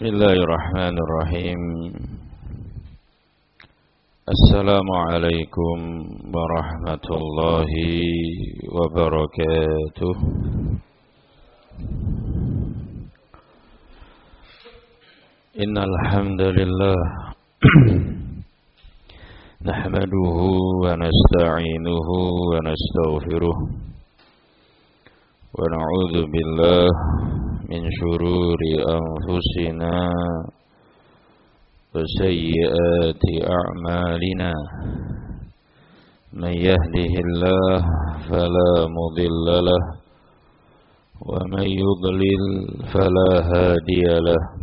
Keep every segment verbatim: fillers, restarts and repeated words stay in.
Bismillahirrahmanirrahim. Assalamualaikum warahmatullahi wabarakatuh. Innal hamdalillah nahmaduhu wa nasta'inuhu wa nastaghfiruh wa na'udzu billahi min syururi anfusina wa sayyiati a'malina. Man yahdihillahu fala mudilla lahu wa man yudlil fala hadiya lahu.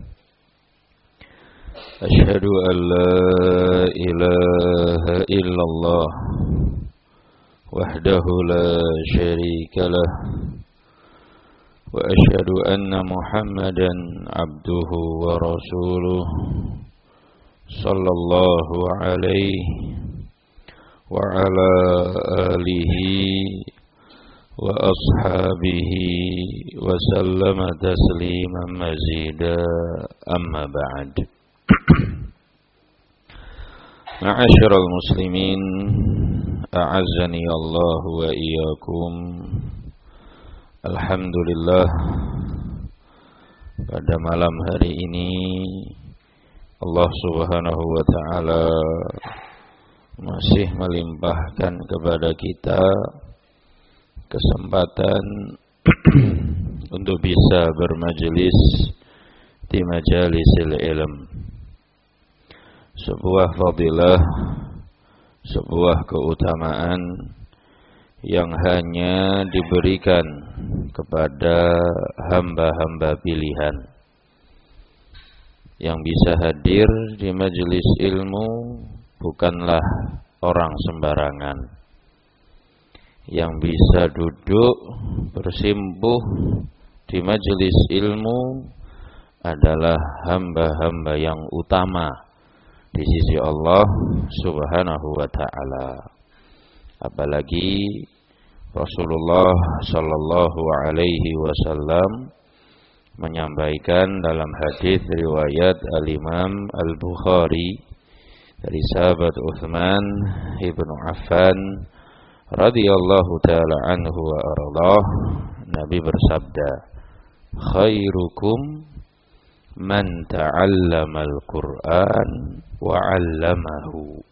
Asyhadu an la ilaha illallah wahdahu la syarika lahu wa asyhadu anna Muhammadan abduhu wa rasuluh sallallahu alaihi wa ala alihi wa ashabihi wa sallama tasliman mazida, amma ba'd. Ma'asyiral muslimin, a'azzani Allah wa iyyakum. Alhamdulillah, pada malam hari ini Allah subhanahu wa ta'ala masih melimpahkan kepada kita kesempatan untuk bisa bermajelis di majalisil ilm. Sebuah fadilah, sebuah keutamaan yang hanya diberikan kepada hamba-hamba pilihan yang bisa hadir di majelis ilmu. Bukanlah orang sembarangan yang bisa duduk bersimpuh di majelis ilmu adalah hamba-hamba yang utama di sisi Allah subhanahu wa ta'ala. Apalagi Rasulullah sallallahu alaihi wasallam menyampaikan dalam hadis riwayat Al-Imam Al-Bukhari dari sahabat Utsman ibnu Affan radhiyallahu taala anhu wa ardhah, Nabi bersabda, khairukum man ta'allama al-Qur'an wa 'allamahu.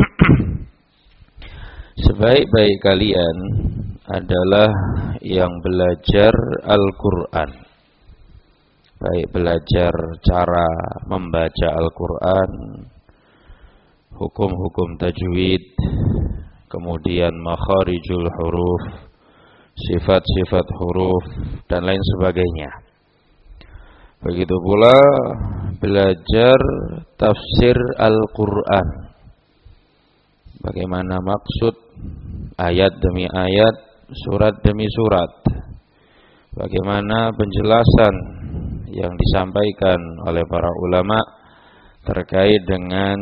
Sebaik-baik kalian adalah yang belajar Al-Quran, baik belajar cara membaca Al-Quran, hukum-hukum tajwid, kemudian makharijul huruf, sifat-sifat huruf, dan lain sebagainya. Begitu pula belajar tafsir Al-Quran, bagaimana maksud ayat demi ayat, surat demi surat, bagaimana penjelasan yang disampaikan oleh para ulama terkait dengan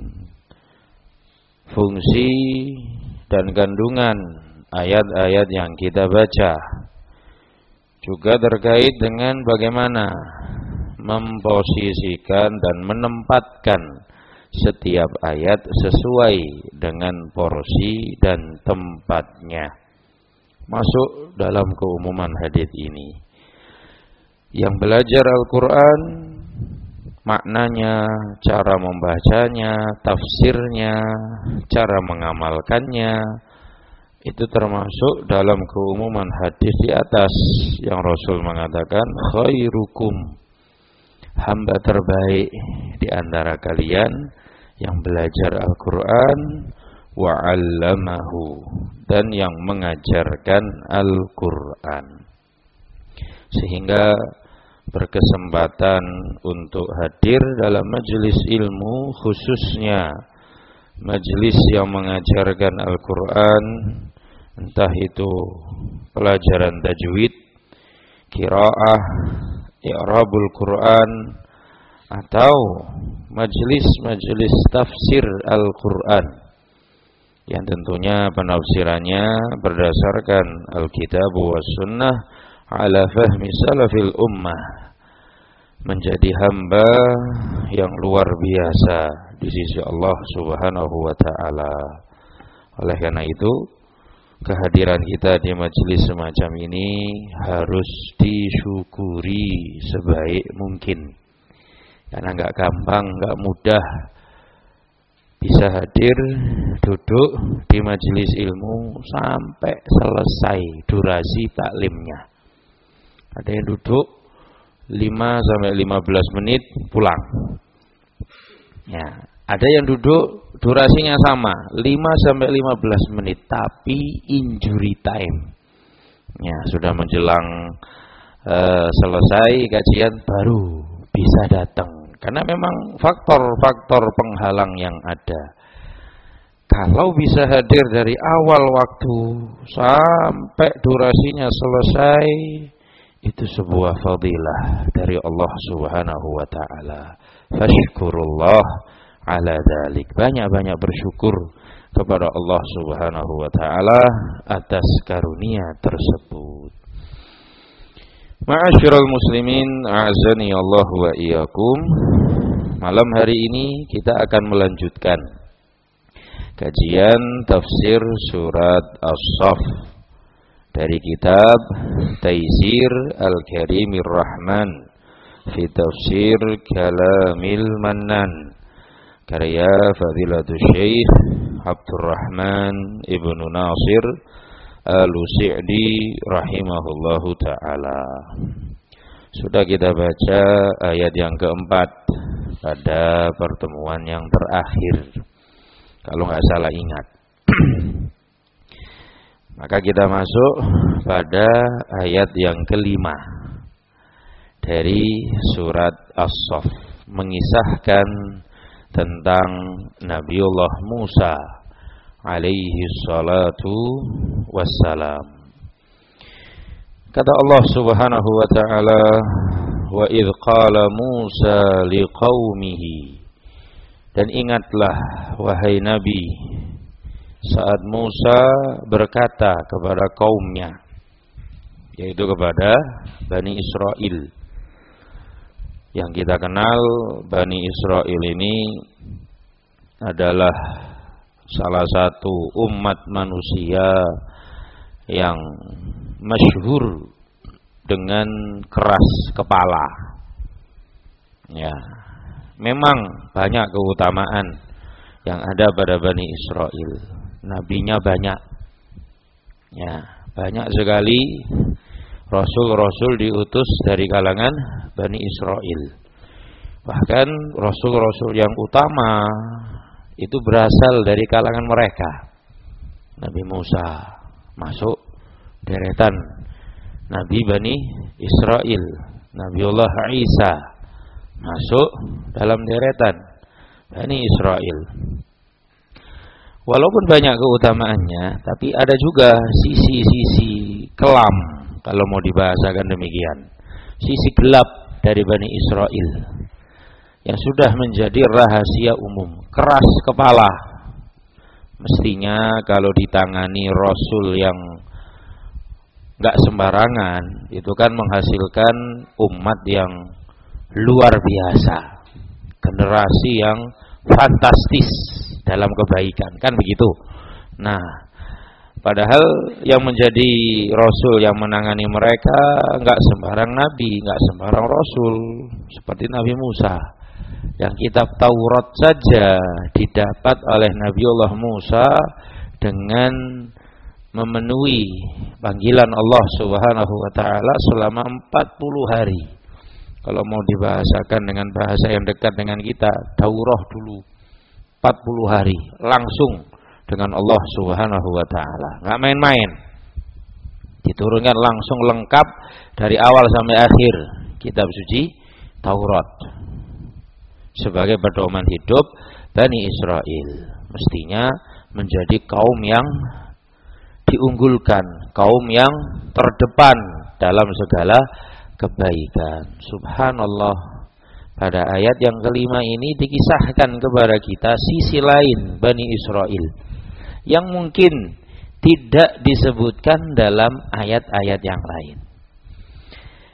fungsi dan kandungan ayat-ayat yang kita baca, juga terkait dengan bagaimana memposisikan dan menempatkan setiap ayat sesuai dengan porsi dan tempatnya. Masuk dalam keumuman hadis ini. Yang belajar Al-Quran, maknanya, cara membacanya, tafsirnya, cara mengamalkannya, itu termasuk dalam keumuman hadis di atas yang Rasul mengatakan, khairukum, hamba terbaik di antara kalian yang belajar Al-Quran wa 'allamahu, dan yang mengajarkan Al-Quran. Sehingga berkesempatan untuk hadir dalam majelis ilmu, khususnya majelis yang mengajarkan Al-Quran, entah itu pelajaran tajwid, qiraah, i'rabul Quran, atau majelis-majelis tafsir Al-Quran yang tentunya penafsirannya berdasarkan Alkitab wa Sunnah ala fahmi salafil ummah, menjadi hamba yang luar biasa di sisi Allah Subhanahu wa taala. Oleh karena itu, kehadiran kita di majelis semacam ini harus disyukuri sebaik mungkin. Karena enggak gampang, enggak mudah bisa hadir, duduk di majelis ilmu sampai selesai durasi taklimnya. Ada yang duduk lima sampai lima belas menit pulang. Ya, ada yang duduk durasinya sama, lima sampai lima belas menit tapi injury time. Ya, sudah menjelang uh, selesai kajian baru bisa datang. Karena memang faktor-faktor penghalang yang ada. Kalau bisa hadir dari awal waktu sampai durasinya selesai, itu sebuah fadilah dari Allah Subhanahu wa taala. Fashkurullah ala dzalik. Banyak-banyak bersyukur kepada Allah Subhanahu wa taala atas karunia tersebut. Ma'asyiral muslimin, a'azani Allah wa iyyakum. Malam hari ini kita akan melanjutkan kajian tafsir surat As-Saff dari kitab Taisir Al-Karimir Rahman fi Tafsir Kalamil Mannan, karya Fadilatul Syekh Abdurrahman Ibnu Nasir Al-Sa'di rahimahullahu ta'ala. Sudah kita baca ayat yang keempat pada pertemuan yang terakhir, kalau nggak salah ingat. Maka kita masuk pada ayat yang kelima dari surat As-Saff, mengisahkan tentang Nabiullah Musa alaihi salatu wassalam. Kata Allah Subhanahu wa ta'ala, wa idh qala Musa liqaumihi, dan ingatlah wahai Nabi saat Musa berkata kepada kaumnya, yaitu kepada Bani Israel. Yang kita kenal Bani Israel ini adalah salah satu umat manusia yang masyhur dengan keras kepala. Ya, memang banyak keutamaan yang ada pada Bani Israel. Nabinya banyak. Ya, banyak sekali rasul-rasul diutus dari kalangan Bani Israel. Bahkan rasul-rasul yang utama itu berasal dari kalangan mereka. Nabi Musa masuk deretan Nabi Bani Israel. Nabiullah Isa masuk dalam deretan Bani Israel. Walaupun banyak keutamaannya, tapi ada juga sisi-sisi kelam, kalau mau dibahasakan demikian. Sisi gelap dari Bani Israel yang sudah menjadi rahasia umum, keras kepala. Mestinya kalau ditangani rasul yang enggak sembarangan, itu kan menghasilkan umat yang luar biasa, generasi yang fantastis dalam kebaikan, kan begitu. Nah, padahal yang menjadi rasul yang menangani mereka enggak sembarang nabi, enggak sembarang rasul, seperti Nabi Musa. Yang kitab Taurat saja didapat oleh Nabiullah Musa dengan memenuhi panggilan Allah Subhanahu wa taala selama empat puluh hari. Kalau mau dibahasakan dengan bahasa yang dekat dengan kita, daurah dulu empat puluh hari langsung dengan Allah Subhanahu wa taala. Enggak main-main. Diturunkan langsung lengkap dari awal sampai akhir kitab suci Taurat. Sebagai pedoman hidup Bani Israel, mestinya menjadi kaum yang diunggulkan, kaum yang terdepan dalam segala kebaikan. Subhanallah, pada ayat yang kelima ini dikisahkan kepada kita sisi lain Bani Israel yang mungkin tidak disebutkan dalam ayat-ayat yang lain.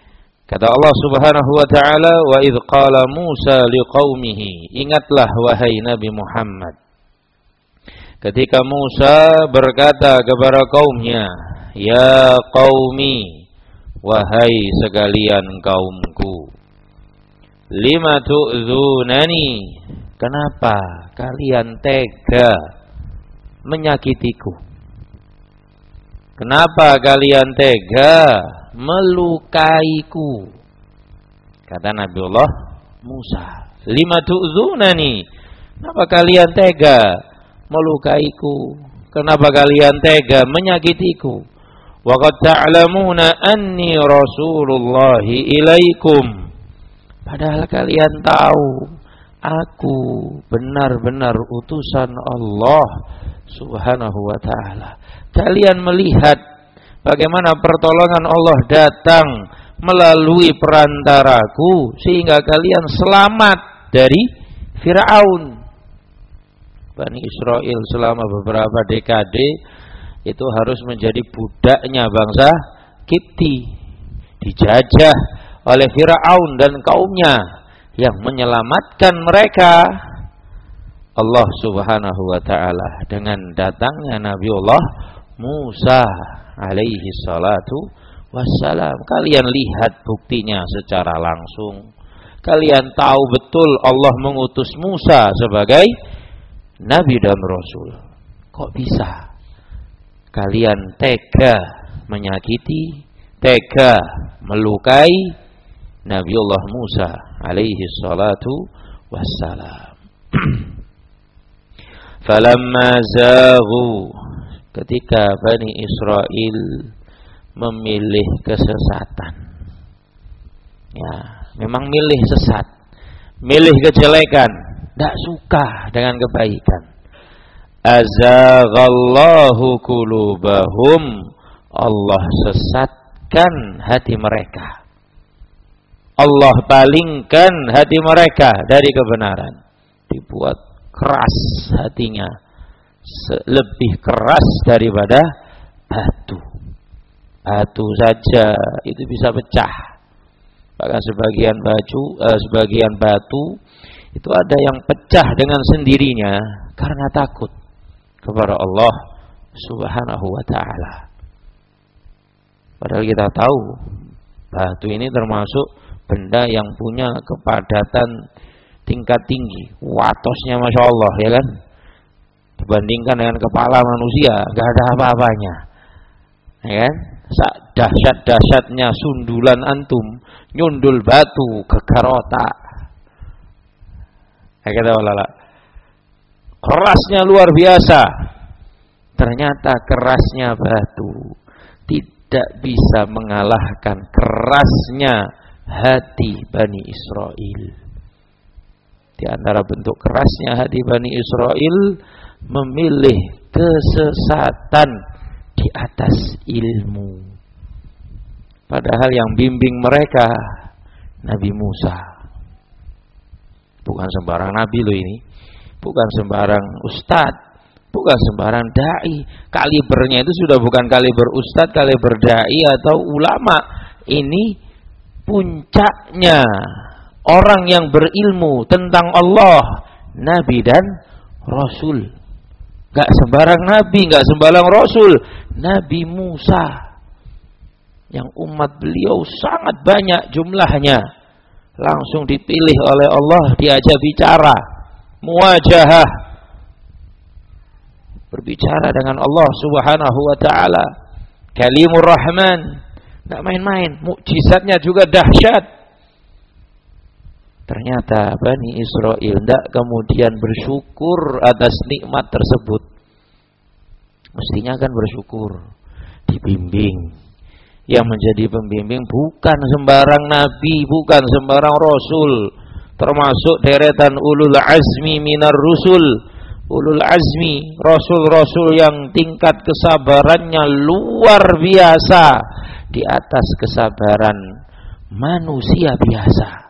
Kata Allah Subhanahu wa taala, "Wa idz qala Musa liqaumihi." Ingatlah wahai Nabi Muhammad, ketika Musa berkata kepada kaumnya, "Ya qaumi, wahai sekalian kaumku, lima tu'dzunani, kenapa kalian tega menyakitiku? Kenapa kalian tega melukaiku?" Kata Nabiullah Musa, "Lima tu'dzunani, kenapa kalian tega melukaiku? Kenapa kalian tega menyakitiku? Wa qad ta'lamuna anni rasulullahi ilaikum." Padahal kalian tahu aku benar-benar utusan Allah Subhanahu wa ta'ala. Kalian melihat bagaimana pertolongan Allah datang melalui perantaraku sehingga kalian selamat dari Fir'aun. Bani Israel selama beberapa dekade itu harus menjadi budaknya bangsa Kipti, dijajah oleh Fir'aun dan kaumnya. Yang menyelamatkan mereka Allah Subhanahu wa ta'ala dengan datangnya Nabiullah Musa alaihi salatu wassalam. Kalian lihat buktinya secara langsung. Kalian tahu betul Allah mengutus Musa sebagai Nabi dan Rasul. Kok bisa kalian tega menyakiti, tega melukai Nabiullah Musa alaihi salatu wassalam? Falamma zaghu, ketika Bani Israel memilih kesesatan. Ya, memang milih sesat, milih kejelekan, tidak suka dengan kebaikan. Azaghallahu qulubahum, Allah sesatkan hati mereka. Allah palingkan hati mereka dari kebenaran. Dibuat keras hatinya, lebih keras daripada batu. Batu saja itu bisa pecah. Bahkan sebagian baju, eh, sebagian batu itu ada yang pecah dengan sendirinya karena takut kepada Allah Subhanahu wa ta'ala. Padahal kita tahu batu ini termasuk benda yang punya kepadatan tingkat tinggi, watosnya masya Allah, ya kan? Dibandingkan dengan kepala manusia, nggak ada apa-apanya, ya kan? Dahsyat-dahsyatnya sundulan antum nyundul batu gegar otak, ya kata walala. Kerasnya luar biasa. Ternyata kerasnya batu tidak bisa mengalahkan kerasnya hati Bani Israel. Di antara bentuk kerasnya hati Bani Israel, memilih kesesatan di atas ilmu. Padahal yang bimbing mereka Nabi Musa. Bukan sembarang nabi loh ini. Bukan sembarang ustadz. Bukan sembarang dai. Kalibernya itu sudah bukan kaliber ustadz, kaliber dai atau ulama. Ini puncaknya orang yang berilmu tentang Allah, Nabi dan Rasul. Gak sembarang Nabi, gak sembarang Rasul. Nabi Musa, yang umat beliau sangat banyak jumlahnya, langsung dipilih oleh Allah, diajak bicara, muwajahah, berbicara dengan Allah Subhanahu wa ta'ala. Kalimur Rahman, gak main-main, mukjizatnya juga dahsyat. Ternyata Bani Israel tidak kemudian bersyukur atas nikmat tersebut. Mestinya kan bersyukur, dibimbing. Yang menjadi pembimbing bukan sembarang nabi, bukan sembarang rasul, termasuk deretan ulul azmi minar rusul. Ulul azmi, rasul-rasul yang tingkat kesabarannya luar biasa, di atas kesabaran manusia biasa.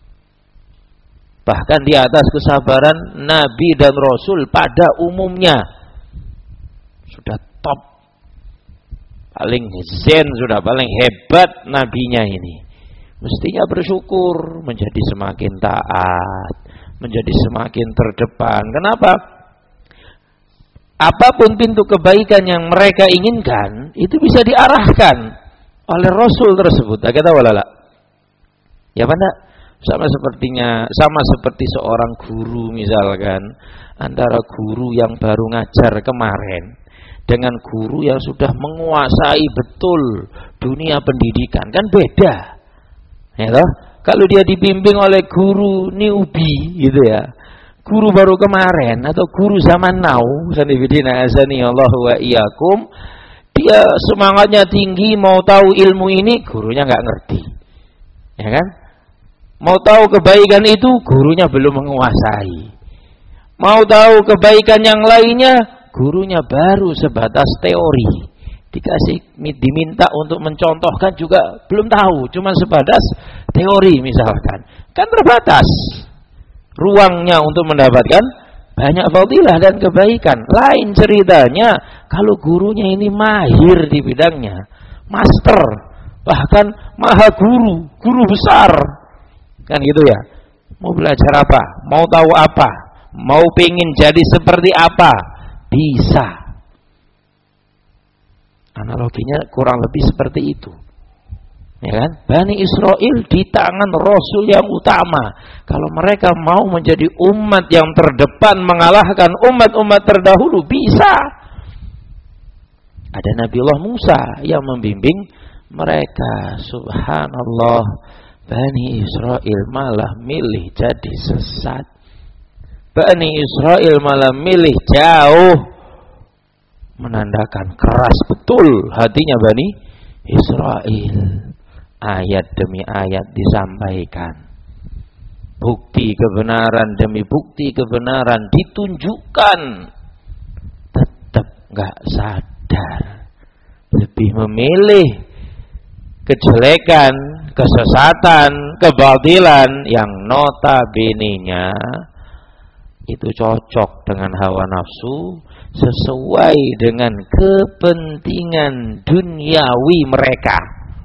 Bahkan di atas kesabaran Nabi dan Rasul pada umumnya. Sudah top, paling zen, sudah paling hebat nabinya ini. Mestinya bersyukur, menjadi semakin taat, menjadi semakin terdepan. Kenapa? Apapun pintu kebaikan yang mereka inginkan, itu bisa diarahkan oleh Rasul tersebut. Kita walala. Ya mana? Sama sepertinya, sama seperti seorang guru misalkan, antara guru yang baru ngajar kemarin dengan guru yang sudah menguasai betul dunia pendidikan, kan beda. Ya toh? Kalau dia dibimbing oleh guru newbie gitu ya, guru baru kemarin atau guru zaman now, sanibidina azani Allah wa iyyakum, dia semangatnya tinggi, mau tahu ilmu ini, gurunya nggak ngerti, ya kan? Mau tahu kebaikan itu, gurunya belum menguasai. Mau tahu kebaikan yang lainnya, gurunya baru sebatas teori. Dikasih, diminta untuk mencontohkan juga belum tahu, cuma sebatas teori misalkan. Kan terbatas ruangnya untuk mendapatkan banyak fadilah dan kebaikan. Lain ceritanya kalau gurunya ini mahir di bidangnya, master, bahkan maha guru, guru besar. Kan gitu ya. Mau belajar apa? Mau tahu apa? Mau pengen jadi seperti apa? Bisa. Analoginya kurang lebih seperti itu. Ya kan? Bani Israel di tangan Rasul yang utama. Kalau mereka mau menjadi umat yang terdepan mengalahkan umat-umat terdahulu, bisa. Ada Nabiullah Musa yang membimbing mereka. Subhanallah. Bani Israel malah milih jadi sesat. Bani Israel malah milih jauh, menandakan keras betul hatinya Bani Israel. Ayat demi ayat disampaikan, bukti kebenaran demi bukti kebenaran ditunjukkan, tetap gak sadar, lebih memilih kejelekan, kesesatan, kebatilan yang notabene-nya itu cocok dengan hawa nafsu, sesuai dengan kepentingan duniawi mereka.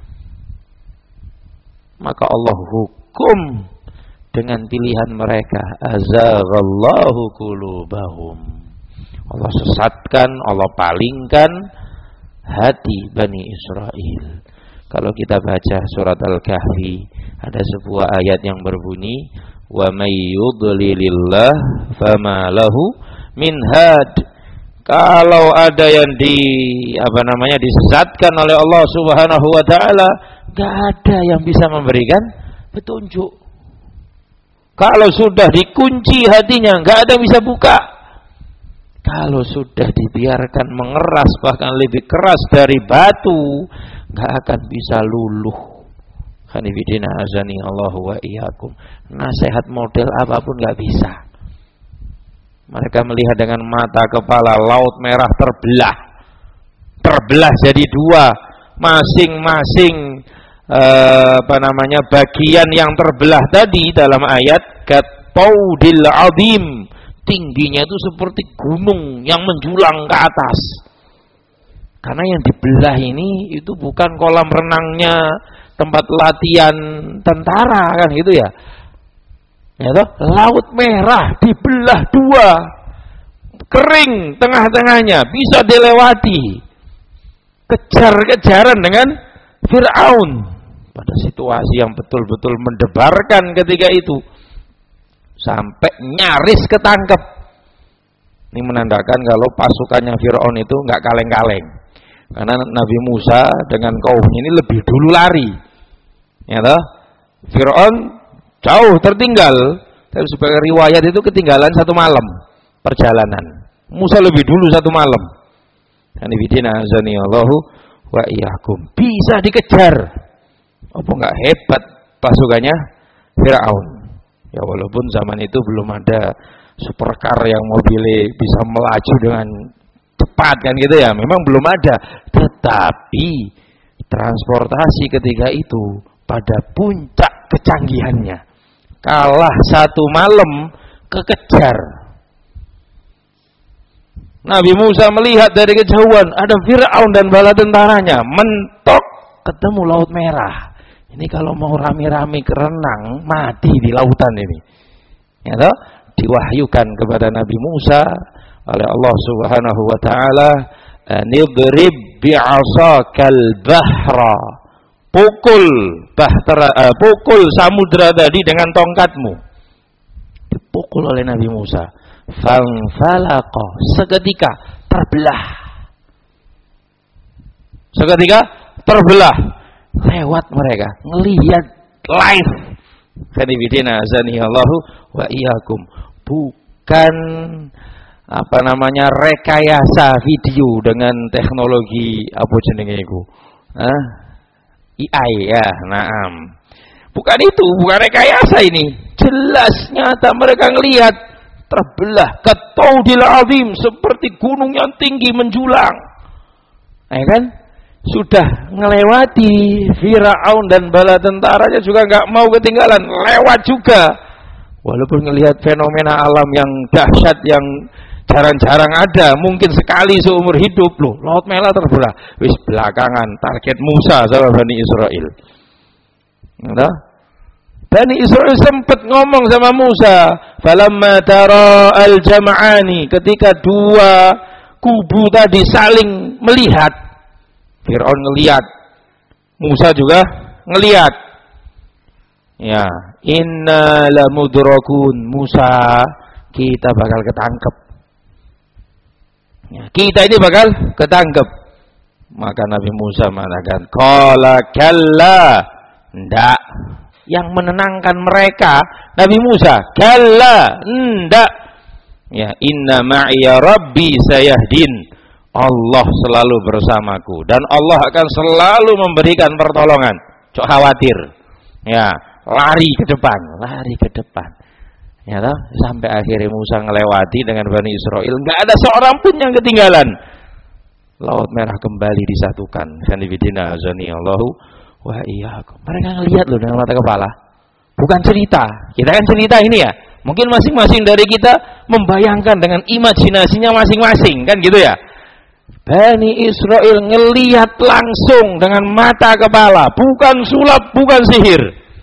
Maka Allah hukum dengan pilihan mereka. Azaghallahu qulubahum. Allah sesatkan, Allah palingkan hati Bani Israel. Kalau kita baca surat Al-Kahfi, ada sebuah ayat yang berbunyi, wa may yudlilillah fama lahu min had. Kalau ada yang di apa namanya disesatkan oleh Allah Subhanahu wa taala, enggak ada yang bisa memberikan petunjuk. Kalau sudah dikunci hatinya, enggak ada yang bisa buka. Kalau sudah dibiarkan mengeras bahkan lebih keras dari batu, enggak akan bisa luluh. Khanifidina azani Allahu wa iyyakum. Nasihat model apapun enggak bisa. Mereka melihat dengan mata kepala laut merah terbelah. Terbelah jadi dua, masing-masing eh, apa namanya bagian yang terbelah tadi dalam ayat kataudil azim. Tingginya itu seperti gunung yang menjulang ke atas. Karena yang dibelah ini itu bukan kolam renangnya, tempat latihan tentara kan gitu ya. Ya toh, laut merah dibelah dua. Kering tengah-tengahnya, bisa dilewati. Kejar-kejaran dengan Fir'aun pada situasi yang betul-betul mendebarkan ketika itu. Sampai nyaris ketangkep. Ini menandakan kalau pasukannya Fir'aun itu nggak kaleng-kaleng. Karena Nabi Musa dengan kaumnya ini lebih dulu lari. Ya toh? Fir'aun jauh tertinggal. Tapi sebagai riwayat itu ketinggalan satu malam perjalanan. Musa lebih dulu satu malam. Hanifidina azani Allahu wa iyyakum. Bisa dikejar. Apa enggak hebat pasukannya Fir'aun? Ya walaupun zaman itu belum ada supercar yang mobilnya bisa melaju dengan cepat kan gitu ya, memang belum ada. Tetapi transportasi ketika itu pada puncak kecanggihannya, kalah satu malam kekejar. Nabi Musa melihat dari kejauhan ada Fir'aun dan bala tentaranya, mentok ketemu Laut Merah. Ini kalau mau rame-rame kerenang, mati di lautan ini. Ya toh? Diwahyukan kepada Nabi Musa oleh Allah Subhanahu wa taala, "Nidrib bi'asakal bahra." Pukul bahtera, uh, pukul samudra tadi dengan tongkatmu. Dipukul oleh Nabi Musa. Fanfalaqa, seketika terbelah. Seketika terbelah. Lewat mereka, ngelihat live. Kanibidina azani Allahu wa iyyakum. Bukan apa namanya rekayasa video dengan teknologi apa jenenge iku. Hah? A I ya, naam. Bukan itu, bukan rekayasa ini. Jelas nyata mereka ngelihat terbelah kataudil azim, seperti gunung yang tinggi menjulang. Ya kan? Sudah ngelewati Firaun dan bala tentaranya juga nggak mau ketinggalan, lewat juga. Walaupun ngelihat fenomena alam yang dahsyat yang jarang-jarang ada, mungkin sekali seumur hidup loh. Laut Merah terbelah. Wis belakangan target Musa sama Bani Israel. Nah, Bani Israel sempat ngomong sama Musa, "Falamma tara al-jam'ani," ketika dua kubu tadi saling melihat. Fir'aun ngelihat, Musa juga ngelihat. Ya, inna lamudrakun, Musa, kita bakal ketangkep. Ya, kita ini bakal ketangkep. Maka Nabi Musa mengatakan, qala kalla, ndak. Yang menenangkan mereka Nabi Musa, kalla, ndak. Ya, inna ma'iya rabbi sayahdin. Allah selalu bersamaku dan Allah akan selalu memberikan pertolongan. Cok khawatir. Ya, lari ke depan, lari ke depan. Ya toh, sampai akhirnya Musa ngelewati dengan Bani Israel, enggak ada seorang pun yang ketinggalan. Laut Merah kembali disatukan. Sanibidina azani Allahu wa iyyakum. Mereka ngelihat loh dengan mata kepala. Bukan cerita. Kita kan cerita ini ya. Mungkin masing-masing dari kita membayangkan dengan imajinasinya masing-masing, kan gitu ya. Bani Israel ngelihat langsung dengan mata kepala, bukan sulap, bukan sihir.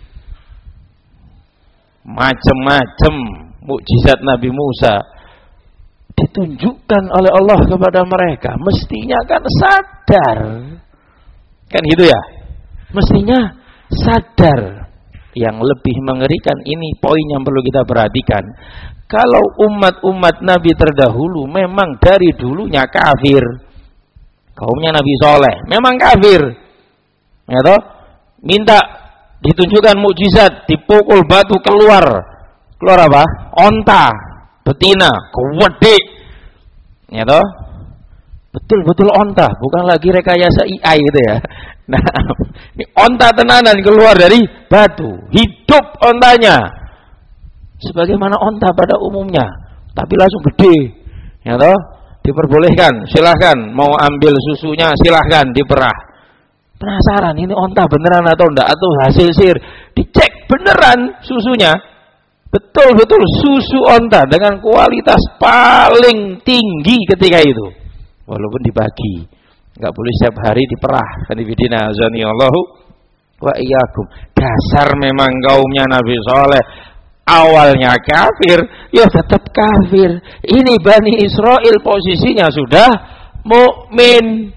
Macam-macam mukjizat Nabi Musa ditunjukkan oleh Allah kepada mereka. Mestinya kan sadar, kan gitu ya. Mestinya sadar. Yang lebih mengerikan, ini poin yang perlu kita perhatikan. Kalau umat-umat Nabi terdahulu memang dari dulunya kafir, kaumnya Nabi Soleh memang kafir, ya toh? Minta ditunjukkan mukjizat, dipukul batu keluar, keluar apa? Onta betina, gede, ya toh? Betul-betul onta, bukan lagi rekayasa A I gitu ya. Nah, ini onta tenanan keluar dari batu, hidup ontanya, sebagaimana onta pada umumnya, tapi langsung gede, ya toh? Diperbolehkan, silahkan mau ambil susunya, silahkan diperah. Penasaran ini onta beneran atau enggak, atau hasil sihir? Dicek beneran susunya, betul-betul susu onta dengan kualitas paling tinggi ketika itu. Walaupun dibagi, nggak boleh setiap hari diperah. Kanibidina azani Allahu wa iyyakum. Dasar memang kaumnya Nabi Soleh awalnya kafir, ya tetap kafir. Ini Bani Israel posisinya sudah mukmin,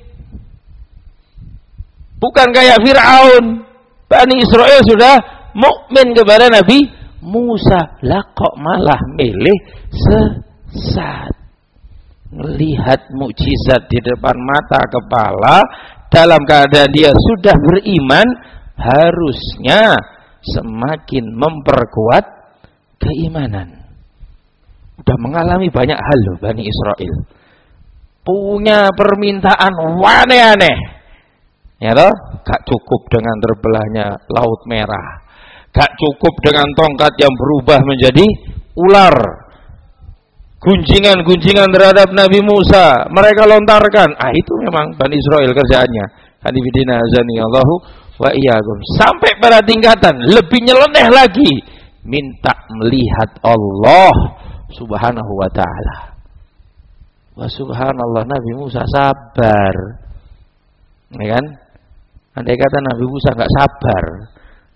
bukan kayak Firaun. Bani Israel sudah mukmin kepada Nabi Musa. Lah kok malah milih sesat? Melihat mukjizat di depan mata kepala, dalam keadaan dia sudah beriman, harusnya semakin memperkuat keimanan. Sudah mengalami banyak hal loh Bani Israel. Punya permintaan aneh-aneh. Ya toh? Gak cukup dengan terbelahnya Laut Merah. Gak cukup dengan tongkat yang berubah menjadi ular. Gunjingan-gunjingan terhadap Nabi Musa mereka lontarkan. Ah, itu memang Bani Israel kerjaannya. Kanibidina azani Allahu wa iyyakum. Sampai pada tingkatan lebih nyeleneh lagi, minta melihat Allah Subhanahu wa taala. Wa subhanallah, Nabi Musa sabar. Ya kan? Andai kata Nabi Musa enggak sabar,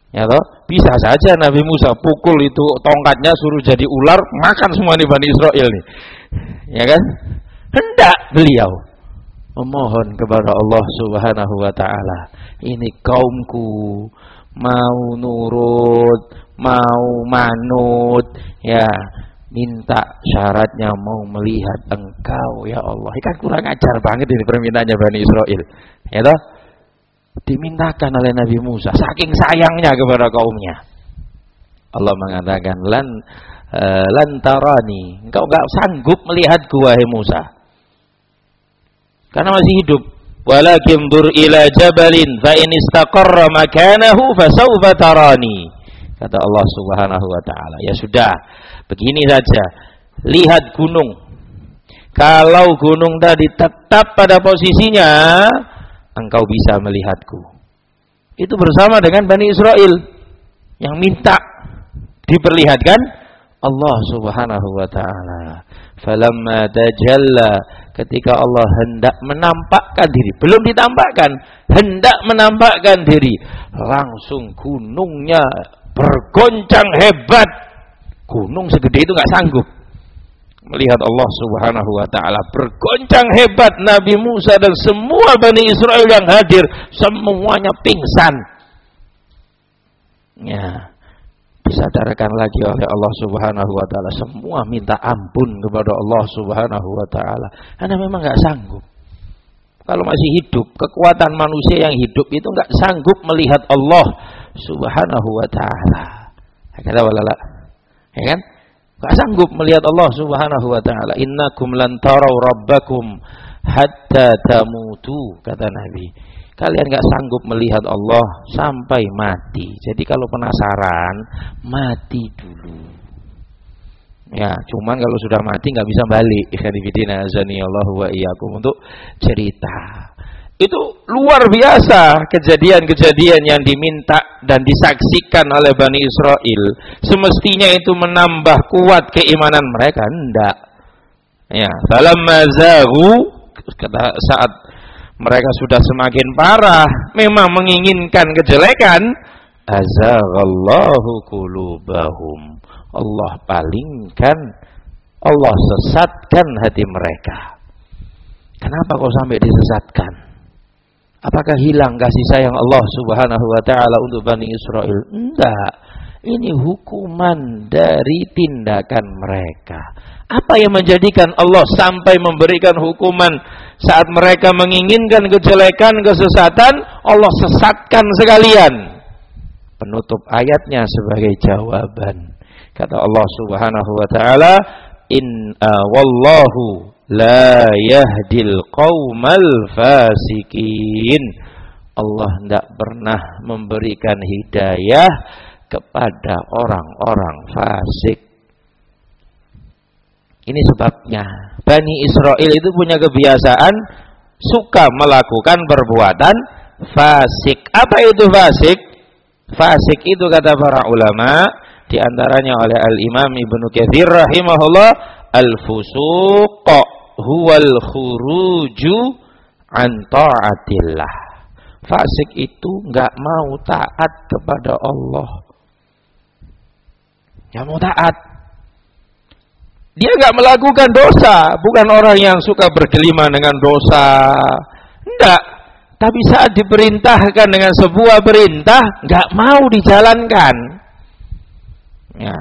Ya toh, bisa saja Nabi Musa pukul itu tongkatnya suruh jadi ular, makan semua nih Bani Israel nih. Ya kan? Hendak beliau memohon kepada Allah Subhanahu wa taala, ini kaumku mau nurut, mau manut, ya minta syaratnya mau melihat engkau ya Allah. Ini kan kurang ajar banget ini permintaannya Bani Israel. Ya toh? Dimintakan oleh Nabi Musa saking sayangnya kepada kaumnya. Allah mengatakan lan uh, lan tarani, engkau enggak sanggup melihatku wahai Musa karena masih hidup. Walakin dur ila jabalin fa in istaqarra makanahu fasawfa tarani, kata Allah Subhanahu wa taala. Ya sudah, begini saja, lihat gunung. Kalau gunung tadi tetap pada posisinya, engkau bisa melihatku. Itu bersama dengan Bani Israel yang minta diperlihatkan Allah Subhanahu wa taala. Falamma tajalla, ketika Allah hendak menampakkan diri, belum ditampakkan, hendak menampakkan diri, langsung gunungnya bergoncang hebat. Gunung segede itu enggak sanggup melihat Allah Subhanahu wa taala. Bergoncang hebat, Nabi Musa dan semua Bani Israel yang hadir semuanya pingsan. Ya, disadarkan lagi oleh Allah Subhanahu wa taala, semua minta ampun kepada Allah Subhanahu wa taala karena memang enggak sanggup. Kalau masih hidup, kekuatan manusia yang hidup itu enggak sanggup melihat Allah Subhanahu wa taala. Kata walala. Ya kan? Gak sanggup melihat Allah Subhanahu wa taala. Innakum lan tarau rabbakum hatta tamutu, kata Nabi. Kalian gak sanggup melihat Allah sampai mati. Jadi kalau penasaran, mati dulu. Ya, cuman kalau sudah mati gak bisa balik. Ikhwanifidina azanillahu wa iyyakum, untuk cerita. Itu luar biasa kejadian-kejadian yang diminta dan disaksikan oleh Bani Israel. Semestinya itu menambah kuat keimanan mereka, enggak. Ya, falamma zaghu, saat mereka sudah semakin parah, memang menginginkan kejelekan, azaghallahu qulubahum. Allah palingkan, Allah sesatkan hati mereka. Kenapa kok sampai disesatkan? Apakah hilang kasih sayang Allah Subhanahu wa taala untuk Bani Israel? Enggak. Ini hukuman dari tindakan mereka. Apa yang menjadikan Allah sampai memberikan hukuman saat mereka menginginkan kejelekan, kesesatan, Allah sesatkan sekalian? Penutup ayatnya sebagai jawaban. Kata Allah Subhanahu wa taala, in uh, wallahu la yahdil qaumal fasikin. Allah tidak pernah memberikan hidayah kepada orang-orang fasik. Ini sebabnya Bani Israel itu punya kebiasaan suka melakukan perbuatan fasik. Apa itu fasik? Fasik itu kata para ulama, di antaranya oleh Al-Imam Ibnu Katsir rahimahullah, al-fusuq huwal khuruju an ta'atillah. Fasik itu enggak mau taat kepada Allah. Enggak mau taat. Dia enggak melakukan dosa, bukan orang yang suka bergelimang dengan dosa. Enggak. Tapi saat diperintahkan dengan sebuah perintah, enggak mau dijalankan. Ya.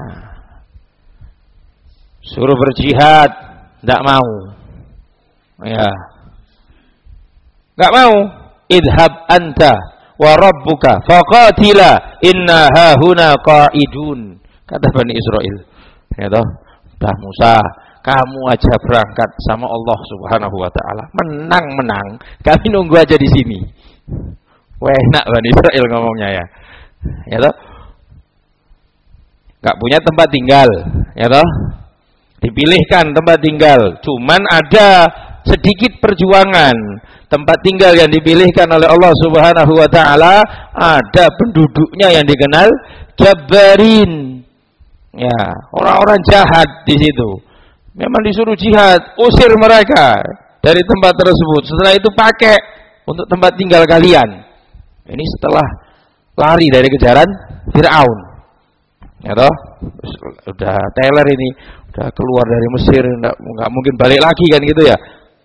Suruh berjihad, enggak mau. Ya. Enggak mau. Idhab anta wa rabbuka faqatila inna hahuna qa'idun, kata Bani Israel. Ya toh, dah Musa, kamu aja berangkat sama Allah Subhanahu wa taala. Menang-menang, kami nunggu aja di sini. Wah, enak Bani Israel ngomongnya ya. Ya toh? Enggak punya tempat tinggal, ya toh? Dipilihkan tempat tinggal, cuman ada sedikit perjuangan. Tempat tinggal yang dipilihkan oleh Allah Subhanahu wa taala ada penduduknya yang dikenal Jabbarin. Ya, orang-orang jahat di situ. Memang disuruh jihad, usir mereka dari tempat tersebut. Setelah itu pakai untuk tempat tinggal kalian. Ini setelah lari dari kejaran Fir'aun. Ya toh, udah teler ini, udah keluar dari Mesir, enggak, enggak mungkin balik lagi kan gitu ya.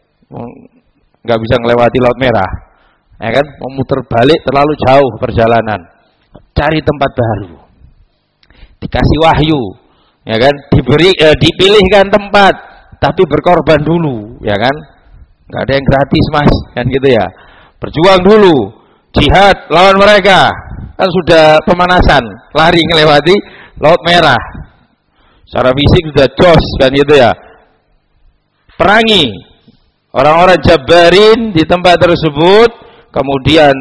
Enggak bisa melewati Laut Merah. Ya kan, memutar balik terlalu jauh perjalanan. Cari tempat baru. Dikasih wahyu, ya kan? Diberi eh, dipilihkan tempat, tapi berkorban dulu, ya kan? Enggak ada yang gratis, Mas, kan gitu ya. Berjuang dulu, jihad lawan mereka. Kan sudah pemanasan, lari melewati Laut Merah. Secara fisik sudah jos kan gitu ya. Perangi orang-orang Jabbarin di tempat tersebut, kemudian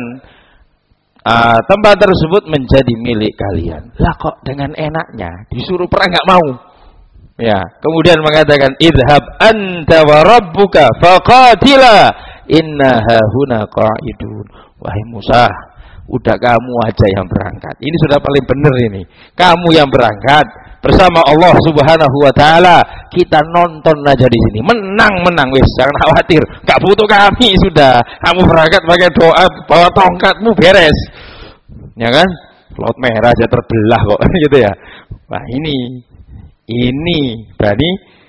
uh, tempat tersebut menjadi milik kalian. Lah kok dengan enaknya disuruh perang nggak mau. Ya, kemudian mengatakan idhab anta wa rabbuka faqatila inna hahuna qa'idun. Wahai Musa, udah kamu aja yang berangkat. Ini sudah paling benar ini. Kamu yang berangkat bersama Allah Subhanahu wa taala. Kita nonton aja di sini. Menang-menang wis, jangan khawatir. Enggak butuh kami sudah. Kamu berangkat pakai doa, bawa tongkatmu beres. Ya kan? Laut Merah aja terbelah kok gitu ya. Wah, ini ini Bani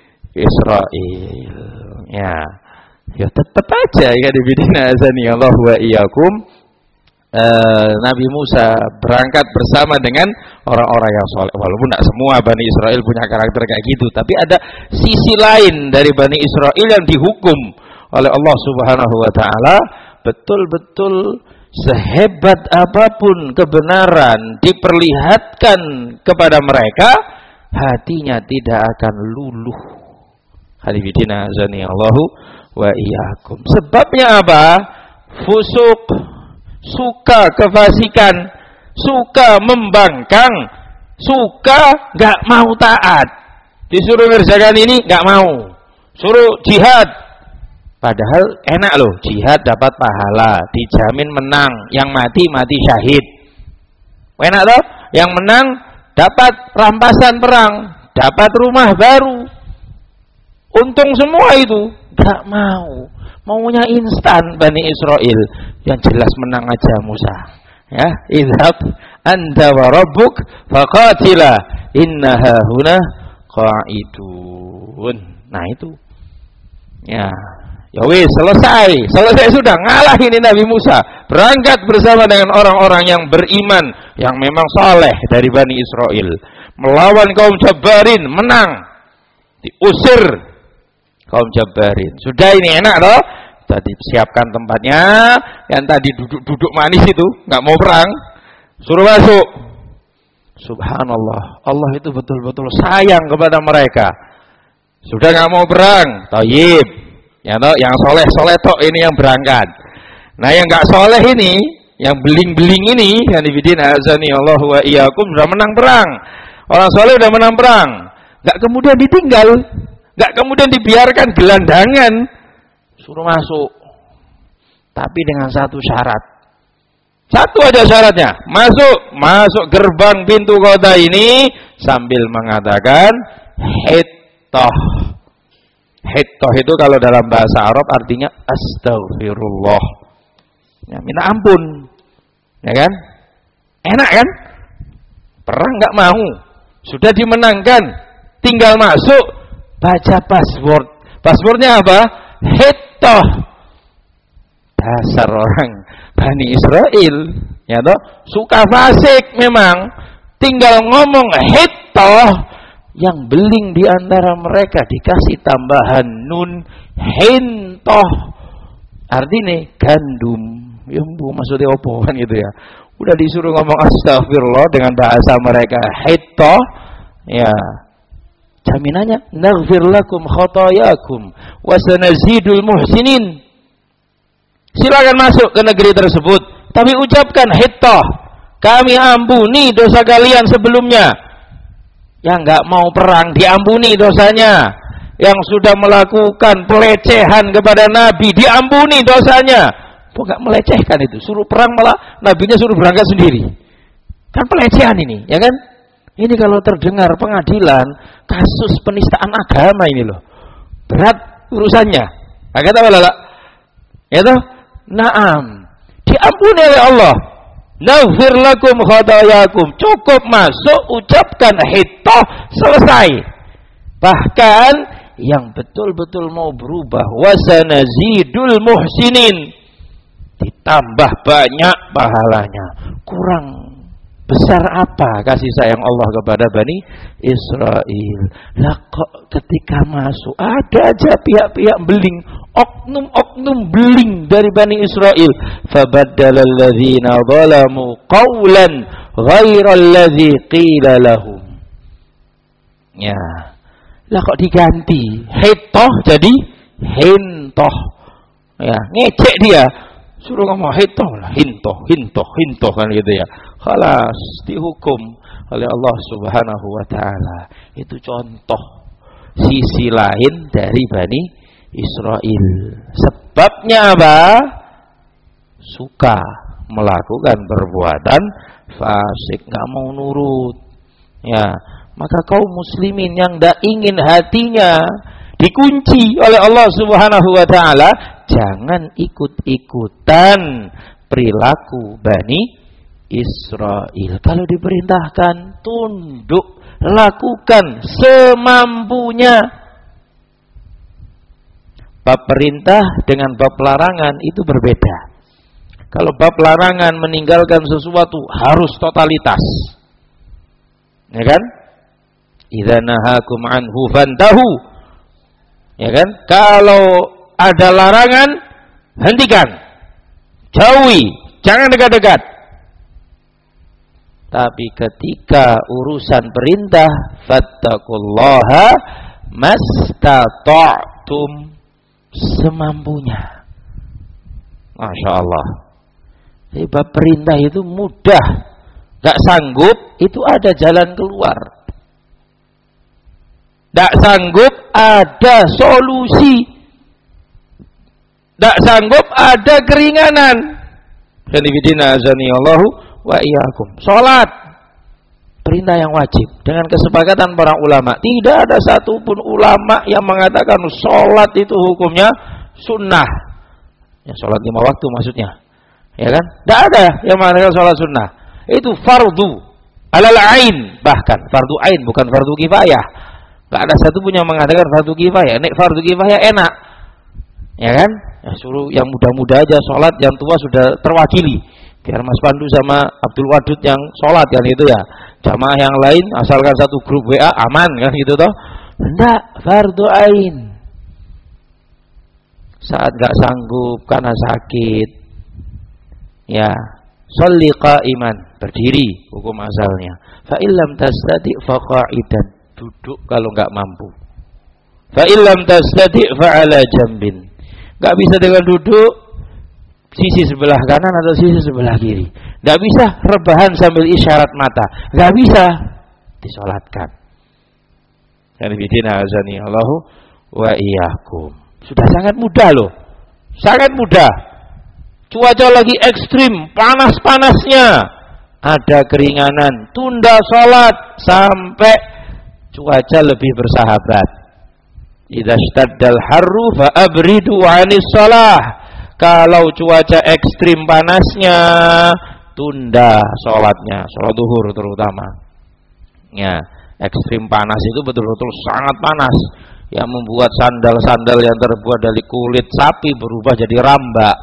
Israil. Ya. Ya tetap aja ya dibidina azani Allah wa iyyakum. Uh, Nabi Musa berangkat bersama dengan orang-orang yang soleh. Walaupun tidak semua Bani Israel punya karakter kayak gitu, tapi ada sisi lain dari Bani Israel yang dihukum oleh Allah Subhanahu wa taala. Betul-betul sehebat apapun kebenaran diperlihatkan kepada mereka, hatinya tidak akan luluh. Hadifidina azani Allahu wa iyyakum. Sebabnya apa? Fusuk, suka kefasikan, suka membangkang, suka nggak mau taat. Disuruh ngerjakan ini nggak mau, suruh jihad. Padahal enak loh, jihad dapat pahala, dijamin menang, yang mati mati syahid. Enak loh, yang menang dapat rampasan perang, dapat rumah baru, untung semua itu. Nggak mau. Maunya instan Bani Israel, yang jelas menang aja Musa. Ya, idhab anta wa rabbuk faqatila inna hahuna qa'idun. Nah itu. Ya. Ya wis, selesai. Selesai sudah, ngalah ini Nabi Musa. Berangkat bersama dengan orang-orang yang beriman, yang memang saleh dari Bani Israel, melawan kaum Jabbarin, menang. Diusir kaum Jabbarin. Sudah ini enak loh. Tadi siapkan tempatnya, yang tadi duduk-duduk manis itu nggak mau perang, suruh masuk. Subhanallah, Allah itu betul-betul sayang kepada mereka. Sudah nggak mau perang, thayyib. Ya toh, yang soleh-soleh tok ini yang berangkat. Nah yang nggak soleh ini, yang beling-beling ini, yang dibidin azani Allah wa iyyakum, sudah menang perang. Orang soleh sudah menang perang, nggak kemudian ditinggal. Gak kemudian dibiarkan gelandangan, suruh masuk, tapi dengan satu syarat. Satu aja syaratnya, masuk masuk gerbang pintu kota ini sambil mengatakan hittah. Hittah itu kalau dalam bahasa Arab artinya astaghfirullah, ya, minta ampun, ya kan? Enak kan? Perang nggak mau, sudah dimenangkan, tinggal masuk. Baca password. Passwordnya apa? Hittah. Dasar orang Bani Israel, ya toh, suka fasik memang. Tinggal ngomong hittah, yang beling di antara mereka dikasih tambahan nun hintah. Artinya gandum. Ya bu, maksudnya apa kan gitu ya. Udah disuruh ngomong astagfirullah dengan bahasa mereka hittah, ya. Jaminannya naghfir lakum khotayakum wa sanazidul muhsinin. Silakan masuk ke negeri tersebut, tapi ucapkan hittah, kami ampuni dosa kalian sebelumnya. Yang enggak mau perang diampuni dosanya. Yang sudah melakukan pelecehan kepada nabi diampuni dosanya. Kok enggak melecehkan itu? Suruh perang malah nabinya suruh berangkat sendiri. Kan pelecehan ini, ya kan? Ini kalau terdengar pengadilan, kasus penistaan agama ini loh. Berat urusannya. Kata apa lala? Ya toh? Naam. Diampuni oleh Allah. Naghfir lakum khatayakum. Cukup masuk, ucapkan hittah, selesai. Bahkan yang betul-betul mau berubah, wasanazidul muhsinin, ditambah banyak pahalanya. Kurang besar apa kasih sayang Allah kepada Bani Israel? Lah kok ketika masuk ada aja pihak-pihak beling, oknum-oknum beling dari Bani Israel. Fabaddalal ladzina zalamu qawlan ghairal ladzi qila lahum. Ya. Lah kok diganti hitoh jadi hintoh. Ya, ngecek dia. Suruh ngomong hitoh lah, hintoh, hintoh, hintoh kan gitu ya. Khalas dihukum oleh Allah Subhanahu wa taala. Itu contoh sisi lain dari Bani Israel. Sebabnya apa? Suka melakukan perbuatan fasik, enggak mau nurut. Ya, maka kaum muslimin yang tidak ingin hatinya dikunci oleh Allah Subhanahu wa taala, jangan ikut-ikutan perilaku Bani Israel. Kalau diperintahkan tunduk, lakukan semampunya. Bab perintah dengan bab larangan itu berbeda. Kalau bab larangan meninggalkan sesuatu harus totalitas. Ya kan? Idza nahakum anhu fantahu. Ya kan? Kalau ada larangan, hentikan. Jauhi, jangan dekat-dekat. Tapi ketika urusan perintah, fattaqullaha mastata'tum, semampunya. Masya Allah. Jadi bab perintah itu mudah. Gak sanggup, itu ada jalan keluar. Gak sanggup, ada solusi. Gak sanggup, ada keringanan. Sanibidina azani Allahu wa iyyakum. Salat, perintah yang wajib dengan kesepakatan para ulama. Tidak ada satupun ulama yang mengatakan salat itu hukumnya sunnah. Ya, salat lima waktu maksudnya. Ya kan? Tidak ada yang mengatakan salat sunnah. Itu fardu alal ain, bahkan fardu ain bukan fardu kifayah. Tidak ada satupun yang mengatakan fardu kifayah. Nek fardu kifayah enak. Ya kan? Ya, suruh yang muda-muda aja sholat, yang tua sudah terwakili. Biar Mas Pandu sama Abdul Wadud yang sholat kan gitu ya. Jamaah yang lain asalkan satu grup W A aman kan gitu toh. Enggak, fardu ain. Saat gak sanggup karena sakit, ya sholli qa'iman, berdiri hukum asalnya. Fa illam tastati' fa qa'idan, duduk kalau gak mampu. Fa illam tastati' fa 'ala jambin. Gak bisa dengan duduk sisi sebelah kanan atau sisi sebelah kiri. Gak bisa rebahan sambil isyarat mata. Gak bisa disolatkan. Yani bidina azani Allahu wa iyyakum. Sudah sangat mudah loh. Sangat mudah. Cuaca lagi ekstrim, panas-panasnya. Ada keringanan, tunda sholat sampai cuaca lebih bersahabat. Idza staddal harru fa abridu 'anis shalah. Kalau cuaca ekstrim panasnya, tunda sholatnya, sholat duhur terutama. Ya, ekstrim panas itu betul-betul sangat panas, yang membuat sandal-sandal yang terbuat dari kulit sapi berubah jadi rambak.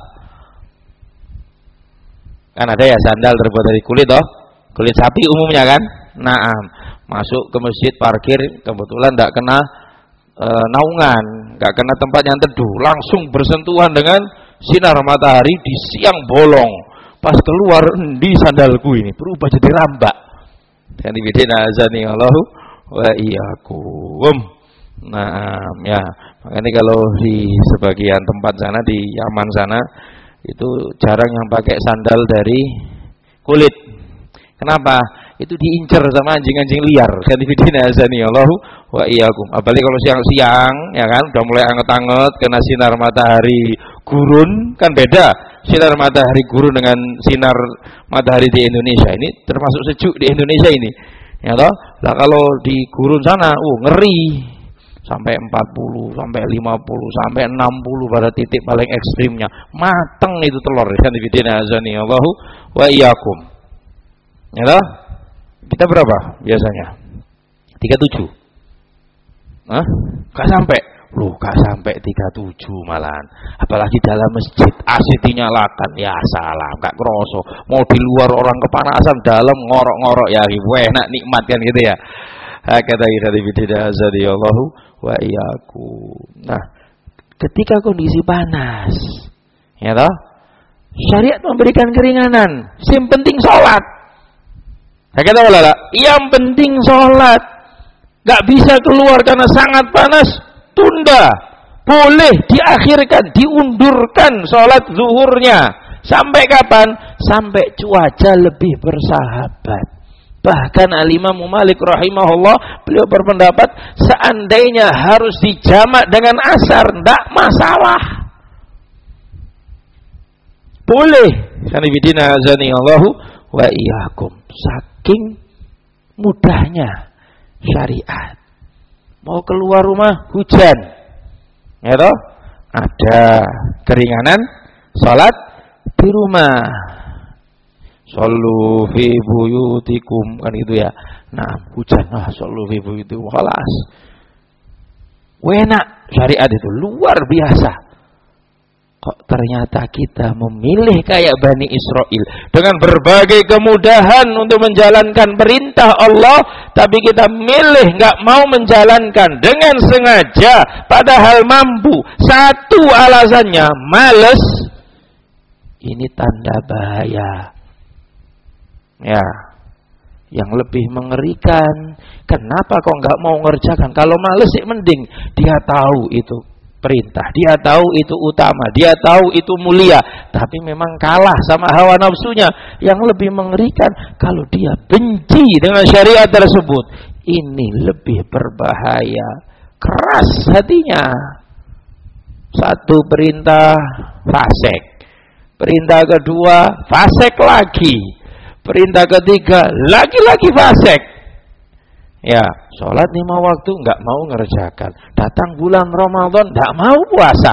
Kan ada ya sandal terbuat dari kulit toh, kulit sapi umumnya kan. Naam, masuk ke masjid parkir kebetulan tidak kena e, naungan, nggak kena tempat yang teduh, langsung bersentuhan dengan sinar matahari di siang bolong. Pas keluar, di sandalku ini berubah jadi rambak. Dan dibidina azani Allahu wa iyyakum. Nah, ya, makanya kalau di sebagian tempat sana di Yaman sana itu jarang yang pakai sandal dari kulit. Kenapa? Itu diincar sama anjing-anjing liar. Kan dibidina azani Allahu wa iyyakum. Apalagi kalau siang-siang ya kan udah mulai anget-anget kena sinar matahari gurun, kan beda sinar matahari gurun dengan sinar matahari di Indonesia. Ini termasuk sejuk di Indonesia ini. Ya toh? Lah kalau di gurun sana, oh ngeri. sampai empat puluh, sampai lima puluh, sampai enam puluh pada titik paling ekstrimnya. Mateng itu telur. Allahu wa iyyakum. Ya toh? Kita berapa biasanya? tiga puluh tujuh. Hah? Enggak sampai. Loh, enggak sampai tiga puluh tujuh malahan. Apalagi dalam masjid A C dinyalakan. Ya salah, enggak kroso. Mau di luar orang kepanasan, dalam ngorok-ngorok ya enak nikmat kan gitu ya. Kata dari bidina Allahu wa iyyakum. Nah, ketika kondisi panas, ya toh, syariat memberikan keringanan. Yang penting sholat. Saya kata wala, yang penting sholat. Gak bisa keluar karena sangat panas, tunda. Boleh diakhirkan, diundurkan sholat zuhurnya. Sampai kapan? Sampai cuaca lebih bersahabat. Bahkan Al-Imam Malik rahimahullah, beliau berpendapat seandainya harus dijamak dengan asar, tidak masalah. Boleh. Sanibidina azani Allahu wa iyyakum. Saking mudahnya syariat. Mau keluar rumah hujan, ya toh? Ada keringanan, salat di rumah. Sallu fi buyutikum, kan itu ya. Nah, hujan, ah sallu fi buyutikum, khalas. Enak syariat itu luar biasa. Kok ternyata kita memilih kayak Bani Israel dengan berbagai kemudahan untuk menjalankan perintah Allah, tapi kita milih nggak mau menjalankan dengan sengaja padahal mampu. Satu alasannya males. Ini tanda bahaya. Ya, yang lebih mengerikan, kenapa kok nggak mau ngerjakan? Kalau males sih mending, dia tahu itu perintah, dia tahu itu utama, dia tahu itu mulia, tapi memang kalah sama hawa nafsunya. Yang lebih mengerikan, kalau dia benci dengan syariat tersebut, ini lebih berbahaya, keras hatinya. Satu perintah, fasik. Perintah kedua, fasik lagi. Perintah ketiga, lagi-lagi fasik. Ya, sholat lima waktu nggak mau ngerjakan. Datang bulan Ramadan nggak mau puasa.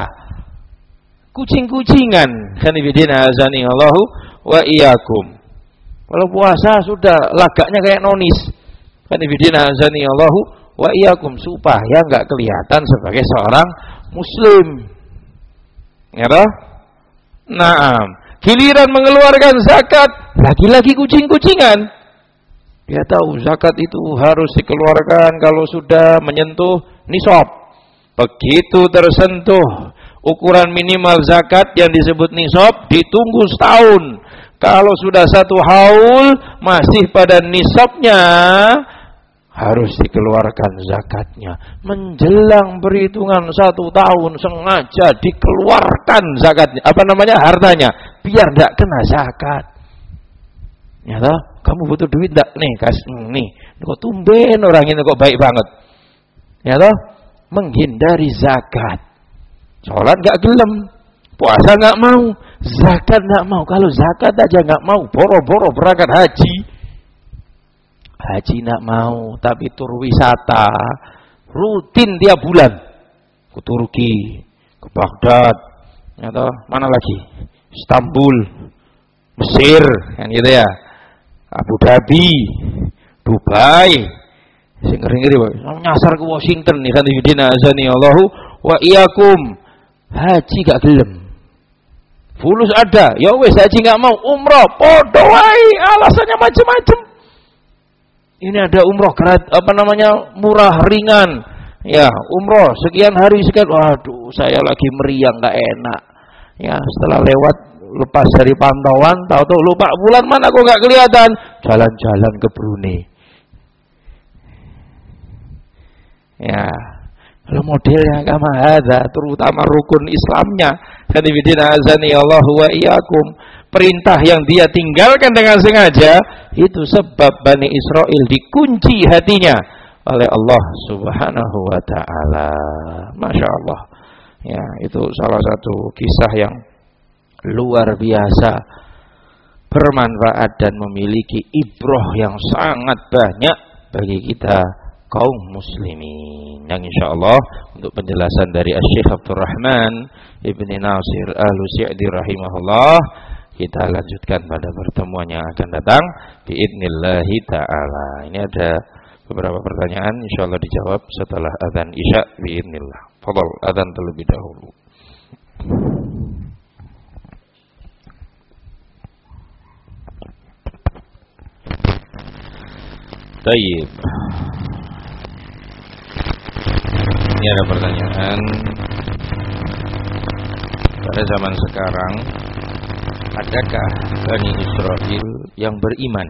Kucing-kucingan. Kanibidina azani Allahu wa iyyakum. Kalau puasa sudah lagaknya kayak nonis. Kanibidina azani Allahu wa iyyakum, supaya nggak kelihatan sebagai seorang muslim. Ya toh? Naam. Giliran mengeluarkan zakat, lagi-lagi kucing-kucingan. Dia tahu zakat itu harus dikeluarkan kalau sudah menyentuh nisab. Begitu tersentuh ukuran minimal zakat yang disebut nisab, ditunggu setahun. Kalau sudah satu haul masih pada nisabnya, harus dikeluarkan zakatnya. Menjelang perhitungan satu tahun sengaja dikeluarkan zakatnya, apa namanya, hartanya, biar tidak kena zakat. Ya toh, kamu butuh duit enggak? Nih, kasih nih. Kok tumben orang ini kok baik banget. Ya toh, menghindari zakat. Sholat enggak gelem, puasa enggak mau, zakat enggak mau. Kalau zakat aja enggak mau, boro-boro berangkat haji. Haji enggak mau, tapi tur wisata rutin tiap bulan. Ke Turki, ke Baghdad, ya toh, mana lagi? Istanbul, Mesir, kan gitu ya. Abu Dhabi, Dubai, sing ngeri-ngeri nyasar ke Washington nih, kan ibidina azani Allahu wa iyyakum. Haji gak gelem. Fulus ada, ya wes haji gak mau, umroh podo wae, alasannya macam-macam. Ini ada umroh grat, apa namanya, murah ringan. Ya, umroh sekian hari sekian. Waduh, saya lagi meriang gak enak. Ya, setelah lewat lepas dari pantauan, tahu-tahu lupa bulan mana kok nggak kelihatan, jalan-jalan ke Brunei. Ya, kalau modelnya kama hadza, terutama rukun Islamnya, kanibidina azani Allahu wa iyyakum, perintah yang dia tinggalkan dengan sengaja, itu sebab Bani Israel dikunci hatinya oleh Allah Subhanahu wa taala. Masya Allah. Ya, itu salah satu kisah yang luar biasa, bermanfaat dan memiliki ibrah yang sangat banyak bagi kita kaum muslimin. Yang insyaallah untuk penjelasan dari Asy-Syaikh Abdurrahman Ibni Nasir Al-Sa'di rahimahullah kita lanjutkan pada pertemuan yang akan datang biidznillah taala. Ini ada beberapa pertanyaan, insyaallah dijawab setelah azan Isya biidznillah. Fadhal azan terlebih dahulu. Baik. Ini ada pertanyaan. Pada zaman sekarang, adakah Bani Israil yang beriman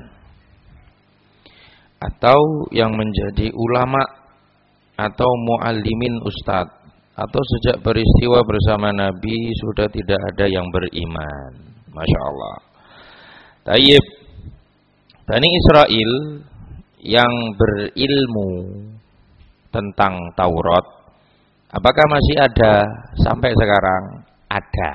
atau yang menjadi ulama atau muallimin ustadz, atau sejak peristiwa bersama Nabi sudah tidak ada yang beriman? Masya Allah. Tayyib. Bani Israil yang berilmu tentang Taurat, apakah masih ada sampai sekarang? Ada.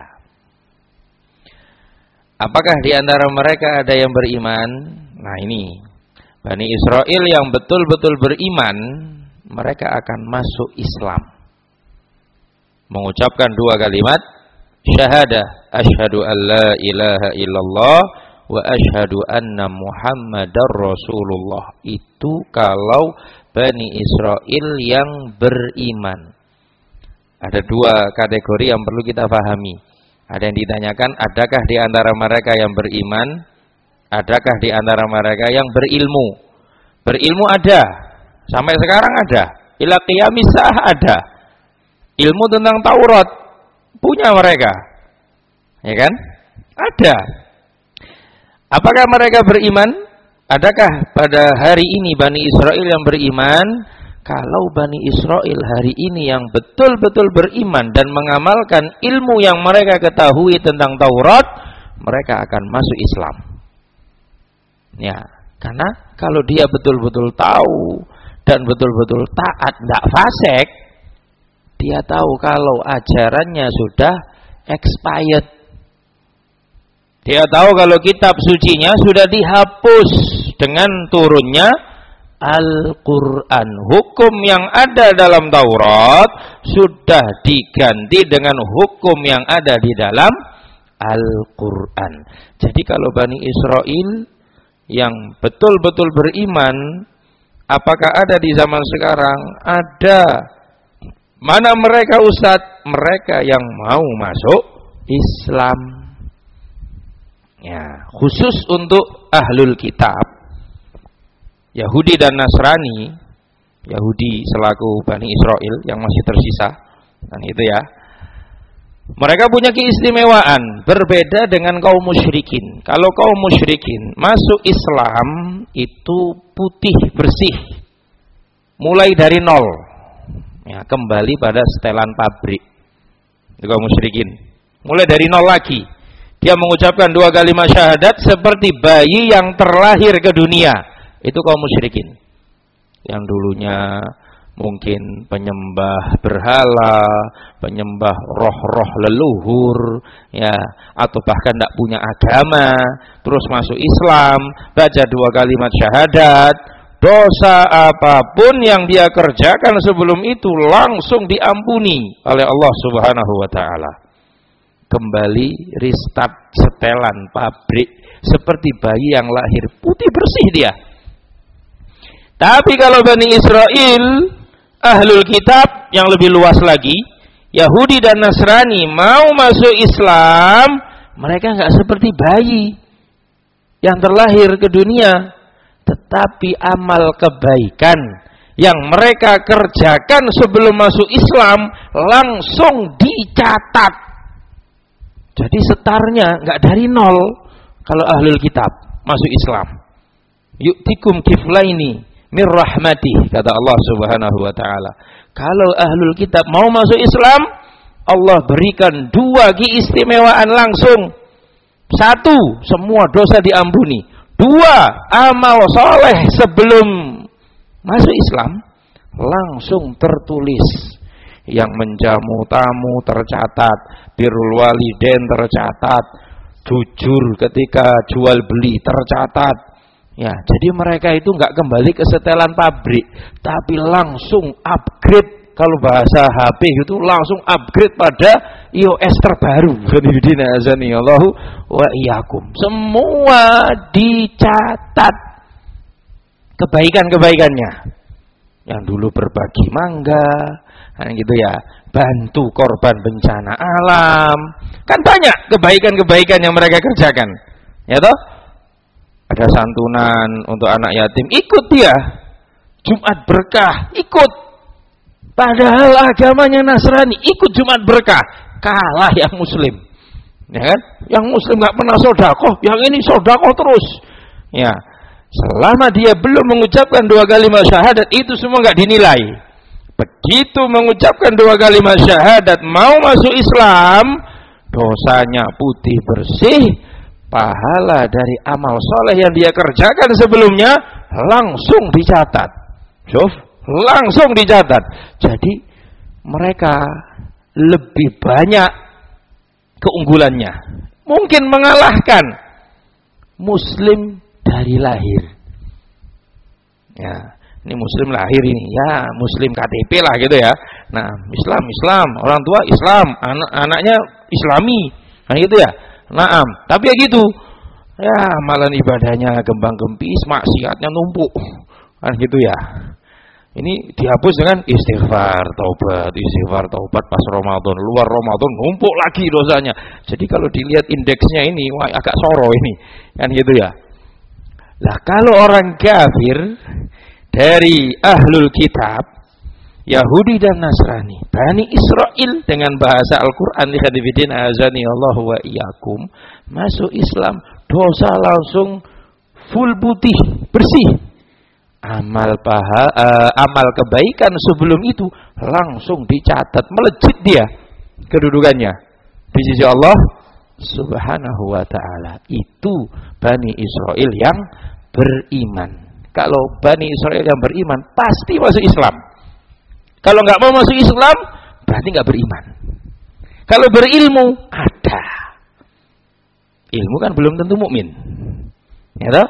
Apakah di antara mereka ada yang beriman? Nah ini, Bani Israil yang betul-betul beriman, mereka akan masuk Islam, mengucapkan dua kalimat syahadah, asyhadu an la ilaha illallah wa asyhadu anna Muhammadar Rasulullah. Itu kalau Bani Israil yang beriman. Ada dua kategori yang perlu kita pahami. Ada yang ditanyakan, adakah di antara mereka yang beriman? Adakah di antara mereka yang berilmu? Berilmu ada, sampai sekarang ada. Ila qiyamis saah ada. Ilmu tentang Taurat punya mereka, ya kan? Ada. Apakah mereka beriman? Adakah pada hari ini Bani Israil yang beriman? Kalau Bani Israil hari ini yang betul-betul beriman dan mengamalkan ilmu yang mereka ketahui tentang Taurat, mereka akan masuk Islam. Ya, karena kalau dia betul-betul tahu dan betul-betul taat, tidak fasik, dia tahu kalau ajarannya sudah expired. Dia tahu kalau kitab sucinya sudah dihapus dengan turunnya Al-Quran. Hukum yang ada dalam Taurat sudah diganti dengan hukum yang ada di dalam Al-Quran. Jadi kalau Bani Israil yang betul-betul beriman, apakah ada di zaman sekarang? Ada. Mana mereka Ustadz? Mereka yang mau masuk Islam. Ya, khusus untuk ahlul kitab, Yahudi dan Nasrani. Yahudi selaku Bani Israil yang masih tersisa, dan itu ya, mereka punya keistimewaan berbeda dengan kaum musyrikin. Kalau kaum musyrikin masuk Islam itu putih bersih, mulai dari nol, ya, kembali pada setelan pabrik. Itu kaum musyrikin, mulai dari nol lagi. Dia mengucapkan dua kalimat syahadat seperti bayi yang terlahir ke dunia. Itu kaum musyrikin yang dulunya mungkin penyembah berhala, penyembah roh-roh leluhur, ya, atau bahkan tidak punya agama, terus masuk Islam, baca dua kalimat syahadat, dosa apapun yang dia kerjakan sebelum itu langsung diampuni oleh Allah Subhanahu wa taala. Kembali restart setelan pabrik seperti bayi yang lahir, putih bersih dia. Tapi kalau Bani Israil, ahlul kitab yang lebih luas lagi, Yahudi dan Nasrani mau masuk Islam, mereka enggak seperti bayi yang terlahir ke dunia, tetapi amal kebaikan yang mereka kerjakan sebelum masuk Islam langsung dicatat. Jadi setarnya enggak dari nol kalau ahlul kitab masuk Islam. Yu'tikum kiflaini mir rahmatih, kata Allah Subhanahu wa taala. Kalau ahlul kitab mau masuk Islam, Allah berikan dua keistimewaan langsung. Satu, semua dosa diampuni. Dua, amal soleh sebelum masuk Islam langsung tertulis. Yang menjamu tamu tercatat, birrul walidain tercatat, jujur ketika jual beli tercatat, Ya, jadi mereka itu nggak kembali ke setelan pabrik, tapi langsung upgrade. Kalau bahasa H P itu langsung upgrade pada i O S terbaru. Allahu wa iyyakum. Semua dicatat kebaikan-kebaikannya. Yang dulu berbagi mangga, kan gitu ya, bantu korban bencana alam. Kan banyak kebaikan-kebaikan yang mereka kerjakan. Ya toh? Ada santunan untuk anak yatim, ikut dia. Jumat berkah, ikut. Padahal agamanya Nasrani, ikut Jumat berkah, kalah yang Muslim. Ya kan? Yang Muslim nggak pernah sedekah, yang ini sedekah terus. Ya, selama dia belum mengucapkan dua kalimat syahadat, itu semua nggak dinilai. Begitu mengucapkan dua kalimat syahadat, mau masuk Islam, dosanya putih bersih, pahala dari amal soleh yang dia kerjakan sebelumnya langsung dicatat. Syuf, langsung dicatat. Jadi mereka lebih banyak keunggulannya. Mungkin mengalahkan Muslim dari lahir. Ya, ini Muslim lahir ini, ya Muslim K T P lah gitu ya. Nah, Islam, Islam, orang tua Islam, anak-anaknya Islami, kan gitu ya. Naam, tapi ya gitu. Ya, amalan ibadahnya gembang gempis, maksiatnya numpuk. Kan gitu ya. Ini dihapus dengan istighfar, taubat, istighfar, taubat pas Ramadan, luar Ramadan numpuk lagi dosanya. Jadi kalau dilihat indeksnya ini, wah agak soro ini. Kan gitu ya. Lah kalau orang kafir dari ahlul kitab, Yahudi dan Nasrani, Bani Israel dengan bahasa Al-Quran, lihat azani Allah wa iyyakum, masuk Islam, dosa langsung full putih, bersih. Amal paha, uh, amal kebaikan sebelum itu langsung dicatat, melejit dia kedudukannya di sisi Allah Subhanahu wa ta'ala. Itu Bani Israel yang beriman. Kalau Bani Israel yang beriman pasti masuk Islam. Kalau nggak mau masuk Islam, berarti nggak beriman. Kalau berilmu, ada. Ilmu kan belum tentu mukmin. Ya toh?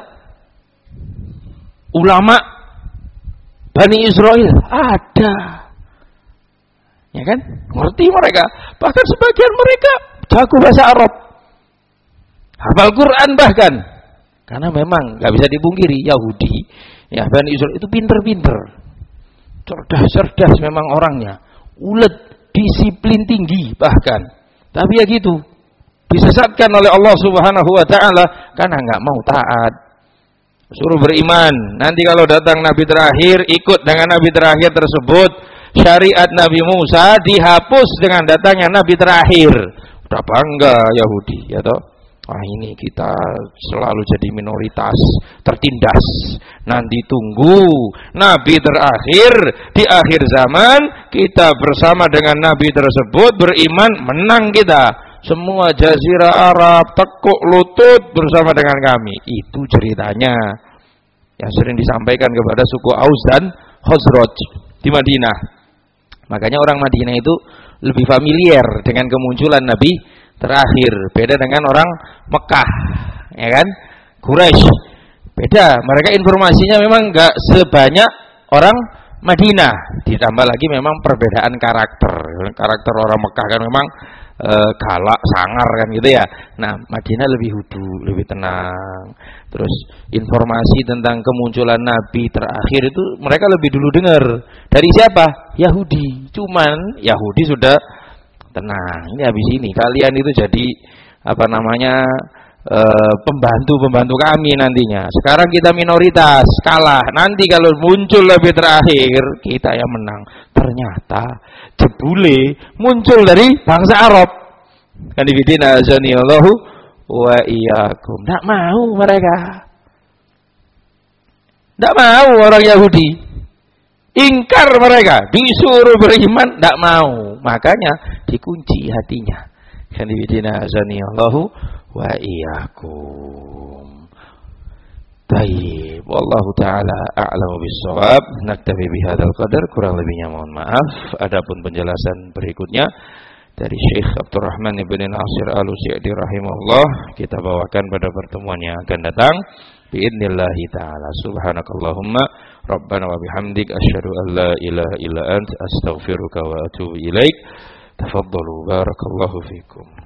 Ulama Bani Israel ada. Ya kan? Ngerti mereka. Bahkan sebagian mereka jago bahasa Arab. Hafal Quran bahkan. Karena memang nggak bisa dipungkiri Yahudi, ya Bani Israel itu pinter-pinter. Cerdas-cerdas memang orangnya, ulet, disiplin tinggi bahkan. Tapi ya gitu, disesatkan oleh Allah Subhanahu wa ta'ala karena nggak mau taat. Suruh beriman, nanti kalau datang Nabi terakhir, ikut dengan Nabi terakhir tersebut. Syariat Nabi Musa dihapus dengan datangnya Nabi terakhir. Udah bangga Yahudi, ya toh? Wah, ini kita selalu jadi minoritas, tertindas. Nanti tunggu Nabi terakhir di akhir zaman, kita bersama dengan Nabi tersebut beriman, menang kita. Semua jazirah Arab tekuk lutut bersama dengan kami. Itu ceritanya yang sering disampaikan kepada suku Aus dan Khazraj di Madinah. Makanya orang Madinah itu lebih familiar dengan kemunculan Nabi terakhir, beda dengan orang Mekah, ya kan? Quraisy beda, mereka informasinya memang enggak sebanyak orang Madinah. Ditambah lagi memang perbedaan karakter. Karakter orang Mekah kan memang e, galak, sangar kan gitu ya. Nah, Madinah lebih hudu, lebih tenang. Terus informasi tentang kemunculan Nabi terakhir itu mereka lebih dulu dengar. Dari siapa? Yahudi. Cuman Yahudi sudah tenang, ini habis ini kalian itu jadi apa namanya e, pembantu-pembantu kami nantinya. Sekarang kita minoritas, kalah. Nanti kalau muncul lebih terakhir, kita yang menang. Ternyata jebule muncul dari bangsa Arab. Kan dibidina azanillahu wa iyyakum. Enggak mau mereka. Enggak mau orang Yahudi. Ingkar mereka, disuruh beriman, tidak mau. Makanya dikunci hatinya. Kanibidina azanillahu wa iyyakum. Baik, wallahu taala a'lamu bissawab. Naktafi bihadzal qadar, kurang lebihnya mohon maaf. Adapun penjelasan berikutnya dari Syekh Abdurrahman ibn Nasir Al-Utsai'di rahimahullah kita bawakan pada pertemuan yang akan datang. biidznillah taala. Subhanakallahumma rabbana wa bihamdik asyhadu an la ilaha illa anta astaghfiruka wa atubu ilaik. Tafaddalu barakallahu fikum.